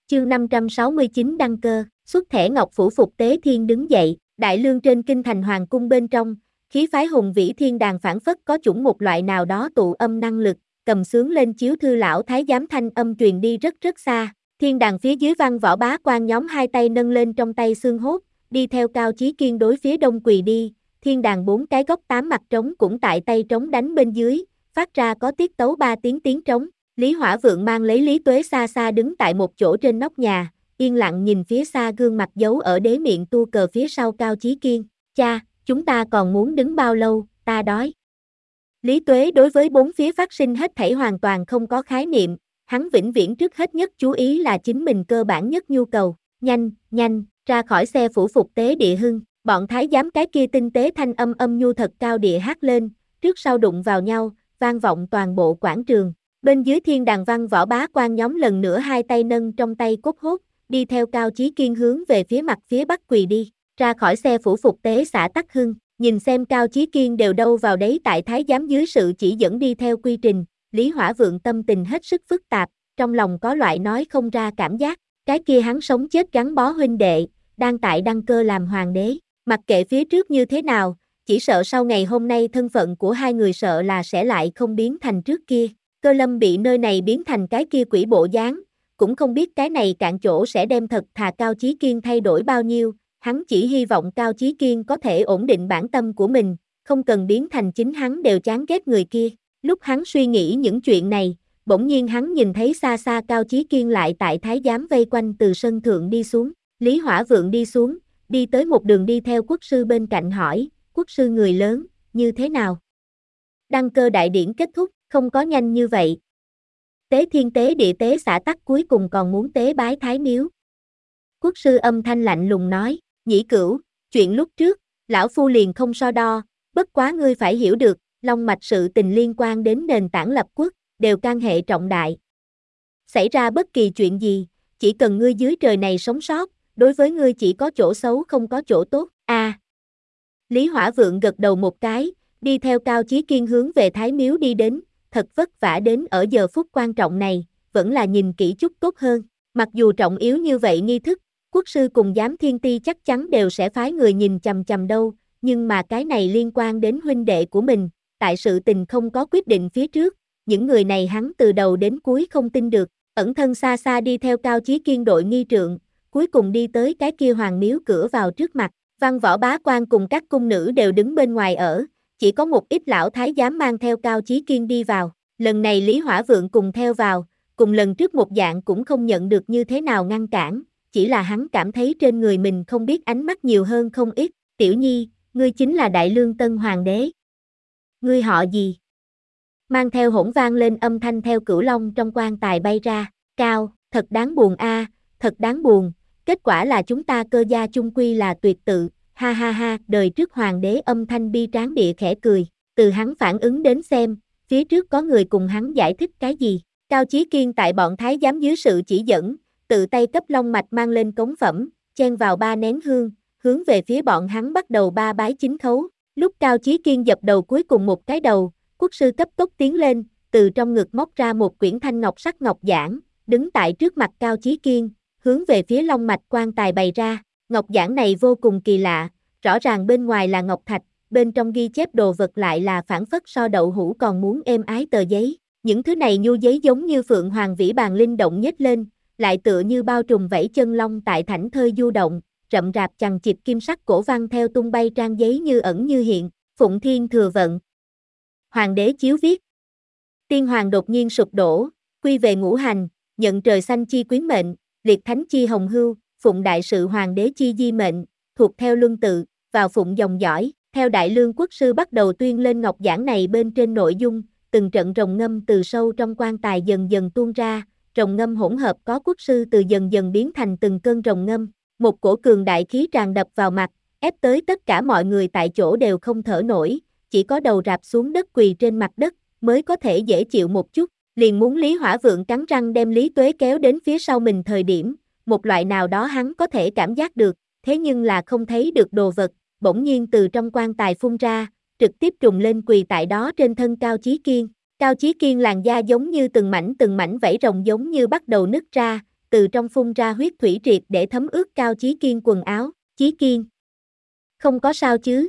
Chương 569 đăng cơ, xuất thẻ ngọc phủ phục Tế Thiên đứng dậy, đại lương trên kinh thành hoàng cung bên trong, khí phái hùng vĩ thiên đàng phảng phất có chủng một loại nào đó tụ âm năng lực, cầm xướng lên chiếu thư lão thái giám thanh âm truyền đi rất rất xa. Thiên đàng phía dưới văn võ bá quan nhóm hai tay nâng lên trong tay xương hốt, đi theo Cao Chí Kiên đối phía đông quỳ đi. Thiên đàng bốn cái góc tám mặt trống cũng tại tay trống đánh bên dưới, phát ra có tiết tấu ba tiếng tiếng trống. Lý Hỏa Vượng mang lấy Lý Tuế xa xa đứng tại một chỗ trên nóc nhà, yên lặng nhìn phía xa gương mặt giấu ở đế miệng tu cờ phía sau Cao Chí Kiên. Cha, chúng ta còn muốn đứng bao lâu, ta đói. Lý Tuế đối với bốn phía phát sinh hết thảy hoàn toàn không có khái niệm, hắn vĩnh viễn trước hết nhất chú ý là chính mình cơ bản nhất nhu cầu. Nhanh, nhanh, ra khỏi xe phủ phục Tế Địa Hưng, bọn thái giám cái kia tinh tế thanh âm âm nhu thật cao địa hát lên, trước sau đụng vào nhau, vang vọng toàn bộ quảng trường. Bên dưới thiên đàng văn võ bá quan nhóm lần nữa hai tay nâng trong tay cốt hốt, đi theo Cao Chí Kiên hướng về phía mặt phía bắc quỳ đi, ra khỏi xe phủ phục tế xã Tắc Hưng, nhìn xem Cao Chí Kiên đều đâu vào đấy tại thái giám dưới sự chỉ dẫn đi theo quy trình, Lý Hỏa Vượng tâm tình hết sức phức tạp, trong lòng có loại nói không ra cảm giác, cái kia hắn sống chết gắn bó huynh đệ, đang tại đăng cơ làm hoàng đế, mặc kệ phía trước như thế nào, chỉ sợ sau ngày hôm nay thân phận của hai người sợ là sẽ lại không biến thành trước kia. Cơ Lâm bị nơi này biến thành cái kia quỷ bộ dáng, cũng không biết cái này cạn chỗ sẽ đem thật thà Cao Chí Kiên thay đổi bao nhiêu, hắn chỉ hy vọng Cao Chí Kiên có thể ổn định bản tâm của mình, không cần biến thành chính hắn đều chán ghét người kia. Lúc hắn suy nghĩ những chuyện này, bỗng nhiên hắn nhìn thấy xa xa Cao Chí Kiên lại tại thái giám vây quanh từ sân thượng đi xuống, Lý Hỏa Vượng đi xuống, đi tới một đường đi theo quốc sư bên cạnh hỏi, quốc sư người lớn, như thế nào? Đăng cơ đại điển kết thúc, không có nhanh như vậy. Tế Thiên tế địa tế xã Tắc cuối cùng còn muốn tế bái thái miếu. Quốc sư âm thanh lạnh lùng nói, Nhĩ Cửu, chuyện lúc trước, lão phu liền không so đo, bất quá ngươi phải hiểu được, long mạch sự tình liên quan đến nền tảng lập quốc, đều can hệ trọng đại. Xảy ra bất kỳ chuyện gì, chỉ cần ngươi dưới trời này sống sót, đối với ngươi chỉ có chỗ xấu không có chỗ tốt. Lý Hỏa Vượng gật đầu một cái, đi theo Cao Chí Kiên hướng về thái miếu đi đến, thật vất vả đến ở giờ phút quan trọng này, vẫn là nhìn kỹ chút tốt hơn. Mặc dù trọng yếu như vậy nghi thức, quốc sư cùng giám thiên ti chắc chắn đều sẽ phái người nhìn chằm chằm đâu, nhưng mà cái này liên quan đến huynh đệ của mình, tại sự tình không có quyết định phía trước, những người này hắn từ đầu đến cuối không tin được, ẩn thân xa xa đi theo Cao Chí Kiên đội nghi trượng, cuối cùng đi tới cái kia hoàng miếu cửa vào trước mặt, văn võ bá quan cùng các cung nữ đều đứng bên ngoài ở, chỉ có một ít lão thái giám mang theo Cao Chí Kiên đi vào, lần này Lý Hỏa Vượng cùng theo vào, cùng lần trước một dạng cũng không nhận được như thế nào ngăn cản, chỉ là hắn cảm thấy trên người mình không biết ánh mắt nhiều hơn không ít, Tiểu Nhi, ngươi chính là Đại Lương Tân Hoàng đế. Ngươi họ gì? Mang theo hỗn vang lên âm thanh theo cửu long trong quan tài bay ra, Cao, thật đáng buồn a, thật đáng buồn, kết quả là chúng ta Cơ gia chung quy là tuyệt tự. Ha ha ha, đời trước hoàng đế âm thanh bi tráng địa khẽ cười, từ hắn phản ứng đến xem, phía trước có người cùng hắn giải thích cái gì. Cao Chí Kiên tại bọn thái giám dưới sự chỉ dẫn, tự tay cấp long mạch mang lên cống phẩm, chen vào 3 nén hương, hướng về phía bọn hắn bắt đầu ba bái chính khấu. Lúc Cao Chí Kiên dập đầu cuối cùng một cái đầu, quốc sư cấp tốc tiến lên, từ trong ngực móc ra một quyển thanh ngọc sắc ngọc giản, đứng tại trước mặt Cao Chí Kiên, hướng về phía long mạch quan tài bày ra. Ngọc giản này vô cùng kỳ lạ, rõ ràng bên ngoài là ngọc thạch, bên trong ghi chép đồ vật lại là phảng phất so đậu hũ còn muốn êm ái tờ giấy. Những thứ này nhu giấy giống như phượng hoàng vĩ bàn linh động nhếch lên, lại tựa như bao trùm vảy chân long tại thảnh thơi du động, rậm rạp chằng chịt kim sắc cổ văn theo tung bay trang giấy như ẩn như hiện, Phụng Thiên Thừa Vận. Hoàng đế chiếu viết. Tiên hoàng đột nhiên sụp đổ, quy về ngũ hành, nhận trời xanh chi quyến mệnh, liệt thánh chi hồng hưu, phụng đại sự hoàng đế chi di mệnh, thuộc theo luân tự, vào phụng dòng dõi, theo Đại Lương quốc sư bắt đầu tuyên lên ngọc giản này bên trên nội dung, từng trận rồng ngâm từ sâu trong quan tài dần dần tuôn ra, rồng ngâm hỗn hợp có quốc sư từ dần dần biến thành từng cơn rồng ngâm, một cổ cường đại khí tràn đập vào mặt, ép tới tất cả mọi người tại chỗ đều không thở nổi, chỉ có đầu rạp xuống đất quỳ trên mặt đất, mới có thể dễ chịu một chút, liền muốn Lý Hỏa Vượng cắn răng đem Lý Tuế kéo đến phía sau mình thời điểm, một loại nào đó hắn có thể cảm giác được, thế nhưng là không thấy được đồ vật, bỗng nhiên từ trong quan tài phun ra, trực tiếp trùng lên quỳ tại đó trên thân Cao Chí Kiên. Cao Chí Kiên làn da giống như từng mảnh vảy rồng giống như bắt đầu nứt ra, từ trong phun ra huyết thủy triệt để thấm ướt Cao Chí Kiên quần áo. Chí Kiên, không có sao chứ?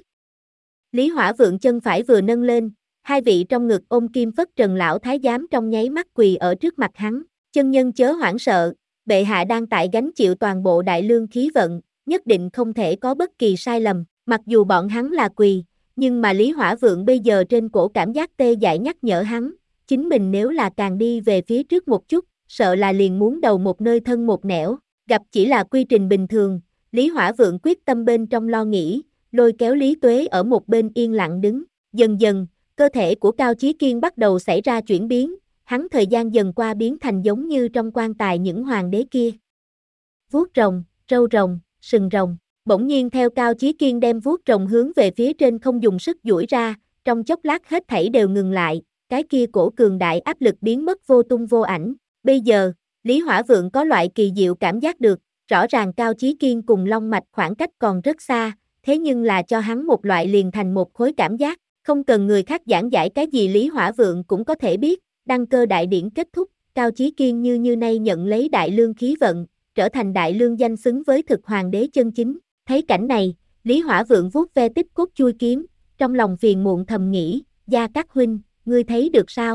Lý Hỏa Vượng chân phải vừa nâng lên, hai vị trong ngực ôm Kim Phất Trần lão thái giám trong nháy mắt quỳ ở trước mặt hắn. Chân nhân chớ hoảng sợ, bệ hạ đang tại gánh chịu toàn bộ đại lương khí vận, nhất định không thể có bất kỳ sai lầm. Mặc dù bọn hắn là quỳ, nhưng mà Lý Hỏa Vượng bây giờ trên cổ cảm giác tê dại nhắc nhở hắn, chính mình nếu là càng đi về phía trước một chút, sợ là liền muốn đầu một nơi thân một nẻo. Gặp chỉ là quy trình bình thường, Lý Hỏa Vượng quyết tâm bên trong lo nghĩ, lôi kéo Lý Tuế ở một bên yên lặng đứng. Dần dần, cơ thể của Cao Chí Kiên bắt đầu xảy ra chuyển biến, hắn thời gian dần qua biến thành giống như trong quan tài những hoàng đế kia. Vuốt rồng, râu rồng, sừng rồng. Bỗng nhiên theo Cao Chí Kiên đem vuốt rồng hướng về phía trên không dùng sức duỗi ra, trong chốc lát hết thảy đều ngừng lại, cái kia cổ cường đại áp lực biến mất vô tung vô ảnh. Bây giờ, Lý Hỏa Vượng có loại kỳ diệu cảm giác được, rõ ràng Cao Chí Kiên cùng Long Mạch khoảng cách còn rất xa, thế nhưng là cho hắn một loại liền thành một khối cảm giác, không cần người khác giảng giải cái gì Lý Hỏa Vượng cũng có thể biết. Đăng cơ đại điển kết thúc, Cao Chí Kiên như nay nhận lấy đại lương khí vận, trở thành đại lương danh xứng với thực hoàng đế chân chính. Thấy cảnh này, Lý Hỏa Vượng vuốt ve tích cốt chui kiếm, trong lòng phiền muộn thầm nghĩ, Gia Cát huynh, ngươi thấy được sao?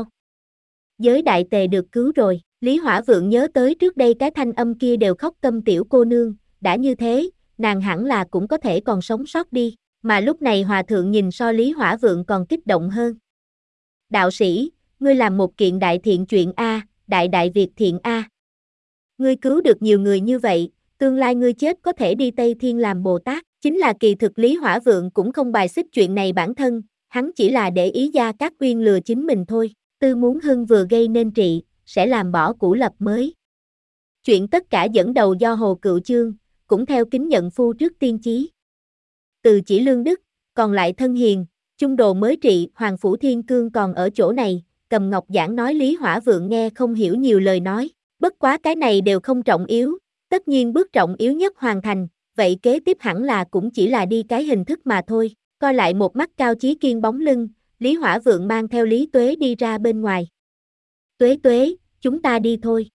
Giới đại tề được cứu rồi. Lý Hỏa Vượng nhớ tới trước đây cái thanh âm kia đều khóc câm tiểu cô nương, đã như thế, nàng hẳn là cũng có thể còn sống sót đi, mà lúc này hòa thượng nhìn so Lý Hỏa Vượng còn kích động hơn. Đạo sĩ, ngươi làm một kiện đại thiện chuyện a, đại việc thiện a. Ngươi cứu được nhiều người như vậy, tương lai ngươi chết có thể đi Tây Thiên làm Bồ Tát, chính là kỳ thực Lý Hỏa Vượng cũng không bài xích chuyện này bản thân, hắn chỉ là để ý Gia Cát Uyên lừa chính mình thôi, Tư muốn hưng vừa gây nên trị, sẽ làm bỏ cũ lập mới. Chuyện tất cả dẫn đầu do Hồ Cựu Chương, cũng theo kính nhận phu trước tiên chí. Từ chỉ lương đức, còn lại thân hiền, chung đồ mới trị, Hoàng Phủ Thiên Cương còn ở chỗ này, cầm ngọc giảng nói Lý Hỏa Vượng nghe không hiểu nhiều lời nói, bất quá cái này đều không trọng yếu, tất nhiên bước trọng yếu nhất hoàn thành, vậy kế tiếp hẳn là cũng chỉ là đi cái hình thức mà thôi. Coi lại một mắt Cao Chí Kiên bóng lưng, Lý Hỏa Vượng mang theo Lý Tuế đi ra bên ngoài. Tuế Tuế, chúng ta đi thôi.